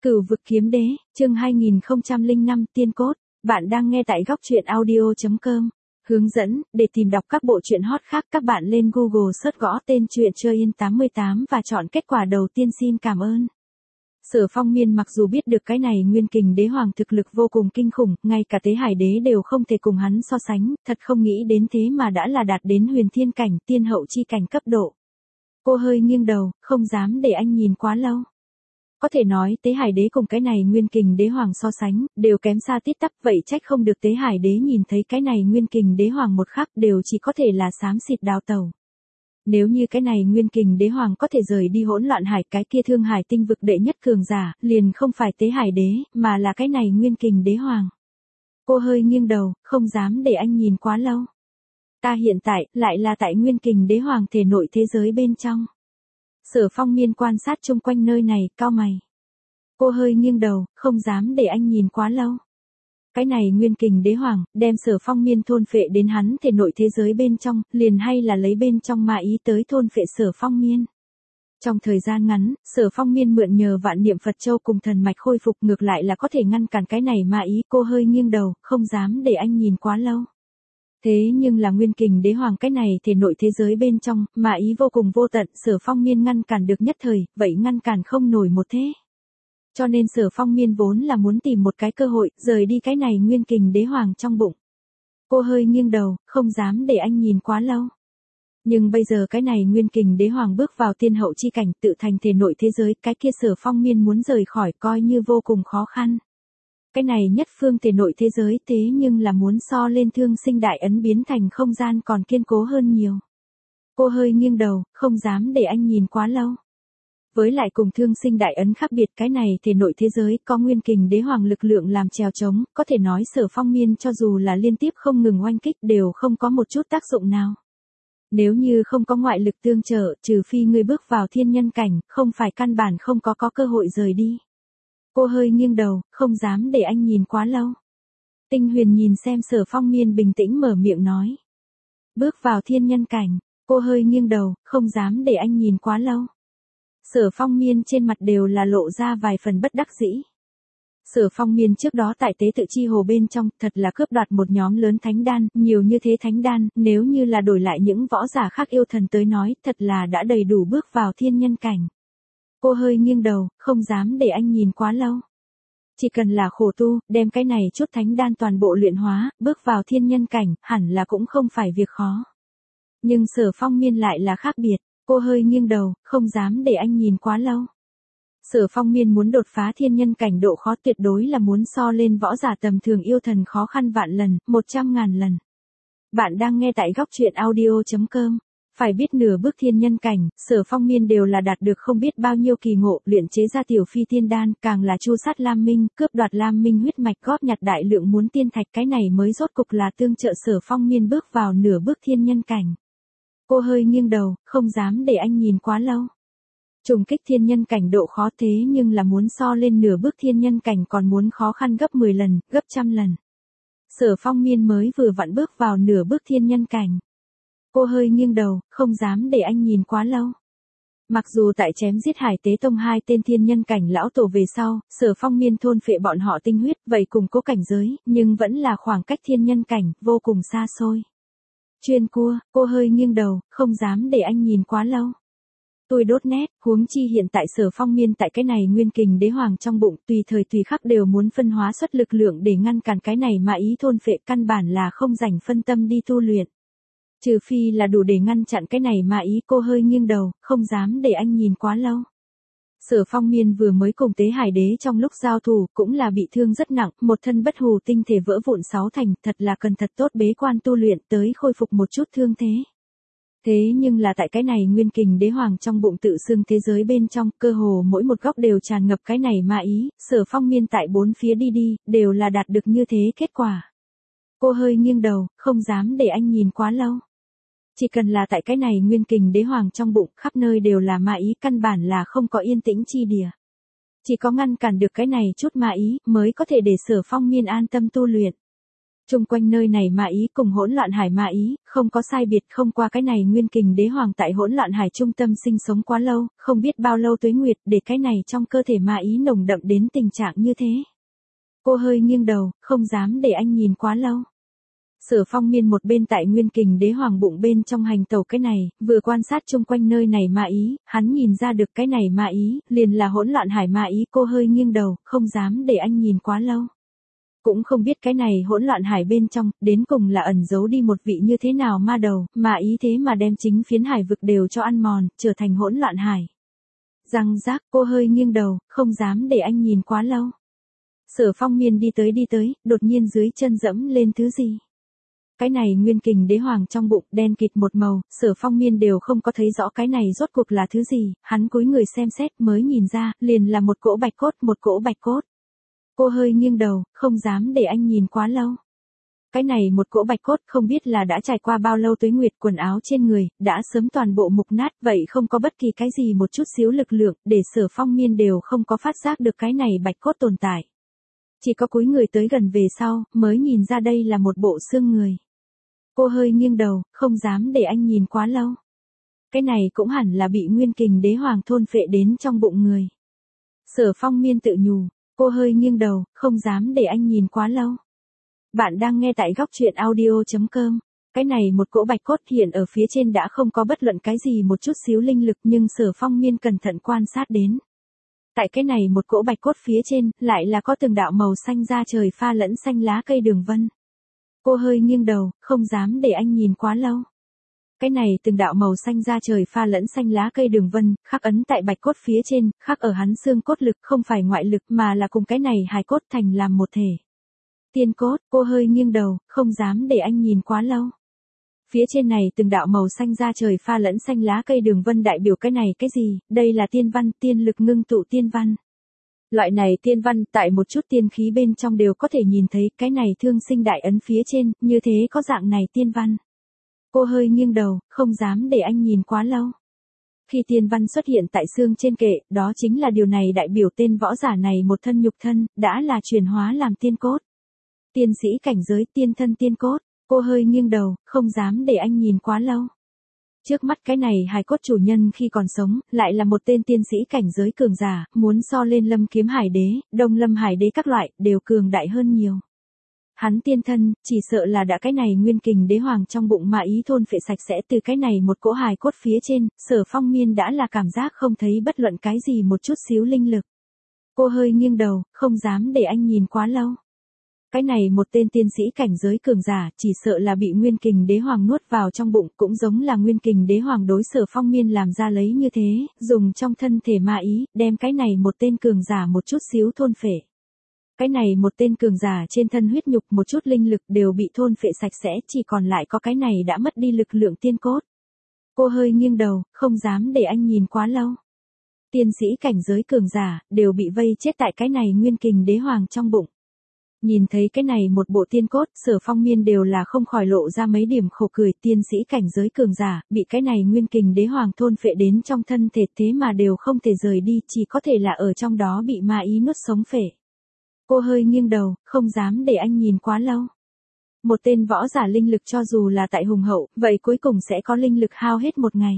Cửu vực kiếm đế, chương 2005 tiên cốt. Bạn đang nghe tại góc truyện audio.com. Hướng dẫn, để tìm đọc các bộ truyện hot khác các bạn lên Google search gõ tên truyện chơi in 88 và chọn kết quả đầu tiên. Xin cảm ơn. Sở Phong Miên mặc dù biết được cái này Nguyên Kình Đế Hoàng thực lực vô cùng kinh khủng, ngay cả Tế Hải Đế đều không thể cùng hắn so sánh, thật không nghĩ đến thế mà đã là đạt đến huyền thiên cảnh, tiên hậu chi cảnh cấp độ. Cô hơi nghiêng đầu, không dám để anh nhìn quá lâu. Có thể nói Tế Hải Đế cùng cái này Nguyên Kình Đế Hoàng so sánh, đều kém xa tít tắp, vậy trách không được Tế Hải Đế nhìn thấy cái này Nguyên Kình Đế Hoàng một khắc đều chỉ có thể là xám xịt đào tẩu. Nếu như cái này Nguyên Kình Đế Hoàng có thể rời đi hỗn loạn hải, cái kia Thương Hải tinh vực đệ nhất cường giả, liền không phải Tế Hải Đế, mà là cái này Nguyên Kình Đế Hoàng. Cô hơi nghiêng đầu, không dám để anh nhìn quá lâu. Ta hiện tại, lại là tại Nguyên Kình Đế Hoàng thể nội thế giới bên trong. Sở Phong Miên quan sát chung quanh nơi này, cau mày. Cô hơi nghiêng đầu, không dám để anh nhìn quá lâu. Cái này Nguyên Kình Đế Hoàng, đem Sở Phong Miên thôn phệ đến hắn thể nội thế giới bên trong, liền hay là lấy bên trong ma ý tới thôn phệ Sở Phong Miên. Trong thời gian ngắn, Sở Phong Miên mượn nhờ vạn niệm Phật Châu cùng thần mạch khôi phục, ngược lại là có thể ngăn cản cái này ma ý. Cô hơi nghiêng đầu, không dám để anh nhìn quá lâu. Thế nhưng là Nguyên Kình Đế Hoàng cái này thể nội thế giới bên trong, mà ý vô cùng vô tận, Sở Phong Miên ngăn cản được nhất thời, vậy ngăn cản không nổi một thế. Cho nên Sở Phong Miên vốn là muốn tìm một cái cơ hội, rời đi cái này Nguyên Kình Đế Hoàng trong bụng. Cô hơi nghiêng đầu, không dám để anh nhìn quá lâu. Nhưng bây giờ cái này Nguyên Kình Đế Hoàng bước vào tiên hậu chi cảnh, tự thành thể nội thế giới, cái kia Sở Phong Miên muốn rời khỏi coi như vô cùng khó khăn. Cái này nhất phương thể nội thế giới thế nhưng là muốn so lên Thương Sinh Đại Ấn biến thành không gian còn kiên cố hơn nhiều. Cô hơi nghiêng đầu, không dám để anh nhìn quá lâu. Với lại cùng Thương Sinh Đại Ấn khác biệt, cái này thể nội thế giới có Nguyên Kình Đế Hoàng lực lượng làm chèo chống, có thể nói Sở Phong Miên cho dù là liên tiếp không ngừng oanh kích đều không có một chút tác dụng nào. Nếu như không có ngoại lực tương trợ, trừ phi ngươi bước vào thiên nhân cảnh, không phải căn bản không có cơ hội rời đi. Cô hơi nghiêng đầu, không dám để anh nhìn quá lâu. Tinh Huyền nhìn xem Sở Phong Miên bình tĩnh mở miệng nói. Bước vào thiên nhân cảnh, cô hơi nghiêng đầu, không dám để anh nhìn quá lâu. Sở Phong Miên trên mặt đều là lộ ra vài phần bất đắc dĩ. Sở Phong Miên trước đó tại tế tự chi hồ bên trong, thật là cướp đoạt một nhóm lớn thánh đan, nhiều như thế thánh đan, nếu như là đổi lại những võ giả khác yêu thần tới nói, thật là đã đầy đủ bước vào thiên nhân cảnh. Cô hơi nghiêng đầu, không dám để anh nhìn quá lâu. Chỉ cần là khổ tu, đem cái này chút thánh đan toàn bộ luyện hóa, bước vào thiên nhân cảnh, hẳn là cũng không phải việc khó. Nhưng Sở Phong Miên lại là khác biệt, cô hơi nghiêng đầu, không dám để anh nhìn quá lâu. Sở Phong Miên muốn đột phá thiên nhân cảnh độ khó tuyệt đối là muốn so lên võ giả tầm thường yêu thần khó khăn vạn lần, 100.000 lần. Bạn đang nghe tại góc truyện audio.com. Phải biết nửa bước thiên nhân cảnh, Sở Phong Miên đều là đạt được không biết bao nhiêu kỳ ngộ, luyện chế ra tiểu phi tiên đan, càng là chu sát Lam Minh, cướp đoạt Lam Minh huyết mạch, góp nhặt đại lượng muốn tiên thạch, cái này mới rốt cục là tương trợ Sở Phong Miên bước vào nửa bước thiên nhân cảnh. Cô hơi nghiêng đầu, không dám để anh nhìn quá lâu. Trùng kích thiên nhân cảnh độ khó thế nhưng là muốn so lên nửa bước thiên nhân cảnh còn muốn khó khăn gấp 10 lần, gấp trăm lần. Sở Phong Miên mới vừa vặn bước vào nửa bước thiên nhân cảnh. Cô hơi nghiêng đầu, không dám để anh nhìn quá lâu. Mặc dù tại chém giết Hải Tế Tông hai tên thiên nhân cảnh lão tổ về sau, Sở Phong Miên thôn phệ bọn họ tinh huyết, vậy cùng cố cảnh giới, nhưng vẫn là khoảng cách thiên nhân cảnh, vô cùng xa xôi. Chuyên cua, cô hơi nghiêng đầu, không dám để anh nhìn quá lâu. Tôi đốt nét, huống chi hiện tại Sở Phong Miên tại cái này Nguyên Kình Đế Hoàng trong bụng, tùy thời tùy khắc đều muốn phân hóa xuất lực lượng để ngăn cản cái này mà ý thôn phệ, căn bản là không rảnh phân tâm đi tu luyện. Trừ phi là đủ để ngăn chặn cái này mà ý. Cô hơi nghiêng đầu, không dám để anh nhìn quá lâu. Sở Phong Miên vừa mới cùng Tế Hải Đế trong lúc giao thủ, cũng là bị thương rất nặng, một thân bất hủ tinh thể vỡ vụn 6 thành, thật là cần thật tốt bế quan tu luyện tới khôi phục một chút thương thế. Thế nhưng là tại cái này Nguyên Kình Đế Hoàng trong bụng tự xưng thế giới bên trong, cơ hồ mỗi một góc đều tràn ngập cái này ma ý, Sở Phong Miên tại bốn phía đi, đều là đạt được như thế kết quả. Cô hơi nghiêng đầu, không dám để anh nhìn quá lâu. Chỉ cần là tại cái này Nguyên Kình Đế Hoàng trong bụng, khắp nơi đều là ma ý, căn bản là không có yên tĩnh chi địa. Chỉ có ngăn cản được cái này chút ma ý, mới có thể để Sở Phong Miên an tâm tu luyện. Chung quanh nơi này ma ý cùng hỗn loạn hải ma ý, không có sai biệt, không qua cái này nguyên kình đế hoàng tại hỗn loạn hải trung tâm sinh sống quá lâu, không biết bao lâu tuế nguyệt để cái này trong cơ thể ma ý nồng đậm đến tình trạng như thế. Cô hơi nghiêng đầu, không dám để anh nhìn quá lâu. Sở Phong Miên một bên tại nguyên kình đế hoàng bụng bên trong hành tẩu cái này, vừa quan sát chung quanh nơi này ma ý, hắn nhìn ra được cái này ma ý, liền là hỗn loạn hải ma ý. Cô hơi nghiêng đầu, không dám để anh nhìn quá lâu. Cũng không biết cái này hỗn loạn hải bên trong, đến cùng là ẩn giấu đi một vị như thế nào ma đầu, mà ý thế mà đem chính phiến hải vực đều cho ăn mòn, trở thành hỗn loạn hải. Răng rác, cô hơi nghiêng đầu, không dám để anh nhìn quá lâu. Sở Phong Miên đi tới, đột nhiên dưới chân dẫm lên thứ gì. Cái này nguyên kình đế hoàng trong bụng đen kịt một màu, Sở Phong Miên đều không có thấy rõ cái này rốt cuộc là thứ gì, hắn cúi người xem xét mới nhìn ra, liền là một cỗ bạch cốt. Cô hơi nghiêng đầu, không dám để anh nhìn quá lâu. Cái này một cỗ bạch cốt không biết là đã trải qua bao lâu tuế nguyệt, quần áo trên người, đã sớm toàn bộ mục nát, vậy không có bất kỳ cái gì một chút xíu lực lượng, để Sở Phong Miên đều không có phát giác được cái này bạch cốt tồn tại. Chỉ có cúi người tới gần về sau, mới nhìn ra đây là một bộ xương người. Cô hơi nghiêng đầu, không dám để anh nhìn quá lâu. Cái này cũng hẳn là bị nguyên kình đế hoàng thôn phệ đến trong bụng người. Sở Phong Miên tự nhủ, cô hơi nghiêng đầu, không dám để anh nhìn quá lâu. Bạn đang nghe tại góc truyện audio.com. Cái này một cỗ bạch cốt hiện ở phía trên đã không có bất luận cái gì một chút xíu linh lực, nhưng Sở Phong Miên cẩn thận quan sát đến. Tại cái này một cỗ bạch cốt phía trên, lại là có từng đạo màu xanh da trời pha lẫn xanh lá cây đường vân. Cô hơi nghiêng đầu, không dám để anh nhìn quá lâu. Cái này từng đạo màu xanh da trời pha lẫn xanh lá cây đường vân, khắc ấn tại bạch cốt phía trên, khắc ở hắn xương cốt lực, không phải ngoại lực mà là cùng cái này hài cốt thành làm một thể. Tiên cốt, cô hơi nghiêng đầu, không dám để anh nhìn quá lâu. Phía trên này từng đạo màu xanh da trời pha lẫn xanh lá cây đường vân đại biểu cái này cái gì, đây là tiên văn, tiên lực ngưng tụ tiên văn. Loại này tiên văn tại một chút tiên khí bên trong đều có thể nhìn thấy, cái này thương sinh đại ấn phía trên, như thế có dạng này tiên văn. Cô hơi nghiêng đầu, không dám để anh nhìn quá lâu. Khi tiên văn xuất hiện tại xương trên kệ, đó chính là điều này đại biểu tên võ giả này một thân nhục thân, đã là chuyển hóa làm tiên cốt. Tiên sĩ cảnh giới tiên thân tiên cốt, cô hơi nghiêng đầu, không dám để anh nhìn quá lâu. Trước mắt cái này hài cốt chủ nhân khi còn sống, lại là một tên tiên sĩ cảnh giới cường giả, muốn so lên Lâm Kiếm Hải Đế, Đông Lâm Hải Đế các loại, đều cường đại hơn nhiều. Hắn tiên thân, chỉ sợ là đã cái này nguyên kình đế hoàng trong bụng mà ý thôn phệ sạch sẽ từ cái này một cỗ hài cốt phía trên, Sở Phong Miên đã là cảm giác không thấy bất luận cái gì một chút xíu linh lực. Cô hơi nghiêng đầu, không dám để anh nhìn quá lâu. Cái này một tên tiên sĩ cảnh giới cường giả, chỉ sợ là bị nguyên kình đế hoàng nuốt vào trong bụng, cũng giống là nguyên kình đế hoàng đối Sở Phong Miên làm ra lấy như thế, dùng trong thân thể ma ý, đem cái này một tên cường giả một chút xíu thôn phệ. Cái này một tên cường giả trên thân huyết nhục một chút linh lực đều bị thôn phệ sạch sẽ, chỉ còn lại có cái này đã mất đi lực lượng tiên cốt. Cô hơi nghiêng đầu, không dám để anh nhìn quá lâu. Tiên sĩ cảnh giới cường giả, đều bị vây chết tại cái này nguyên kình đế hoàng trong bụng. Nhìn thấy cái này một bộ tiên cốt, Sở Phong Miên đều là không khỏi lộ ra mấy điểm khổ cười, tiên sĩ cảnh giới cường giả, bị cái này nguyên kình đế hoàng thôn phệ đến trong thân thể thế mà đều không thể rời đi, chỉ có thể là ở trong đó bị ma ý nuốt sống phệ. Cô hơi nghiêng đầu, không dám để anh nhìn quá lâu. Một tên võ giả linh lực cho dù là tại hùng hậu, vậy cuối cùng sẽ có linh lực hao hết một ngày.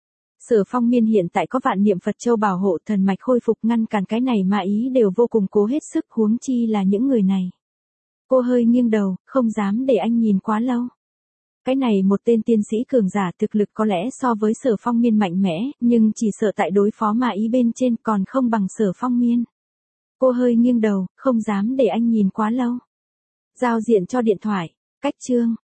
Sở Phong Miên hiện tại có vạn niệm Phật châu bảo hộ thần mạch khôi phục ngăn cản cái này mà ý đều vô cùng cố hết sức, huống chi là những người này. Cô hơi nghiêng đầu, không dám để anh nhìn quá lâu. Cái này một tên tiên sĩ cường giả thực lực có lẽ so với Sở Phong Miên mạnh mẽ, nhưng chỉ sợ tại đối phó mà ý bên trên còn không bằng Sở Phong Miên. Cô hơi nghiêng đầu, không dám để anh nhìn quá lâu. Giao diện cho điện thoại, cách chương.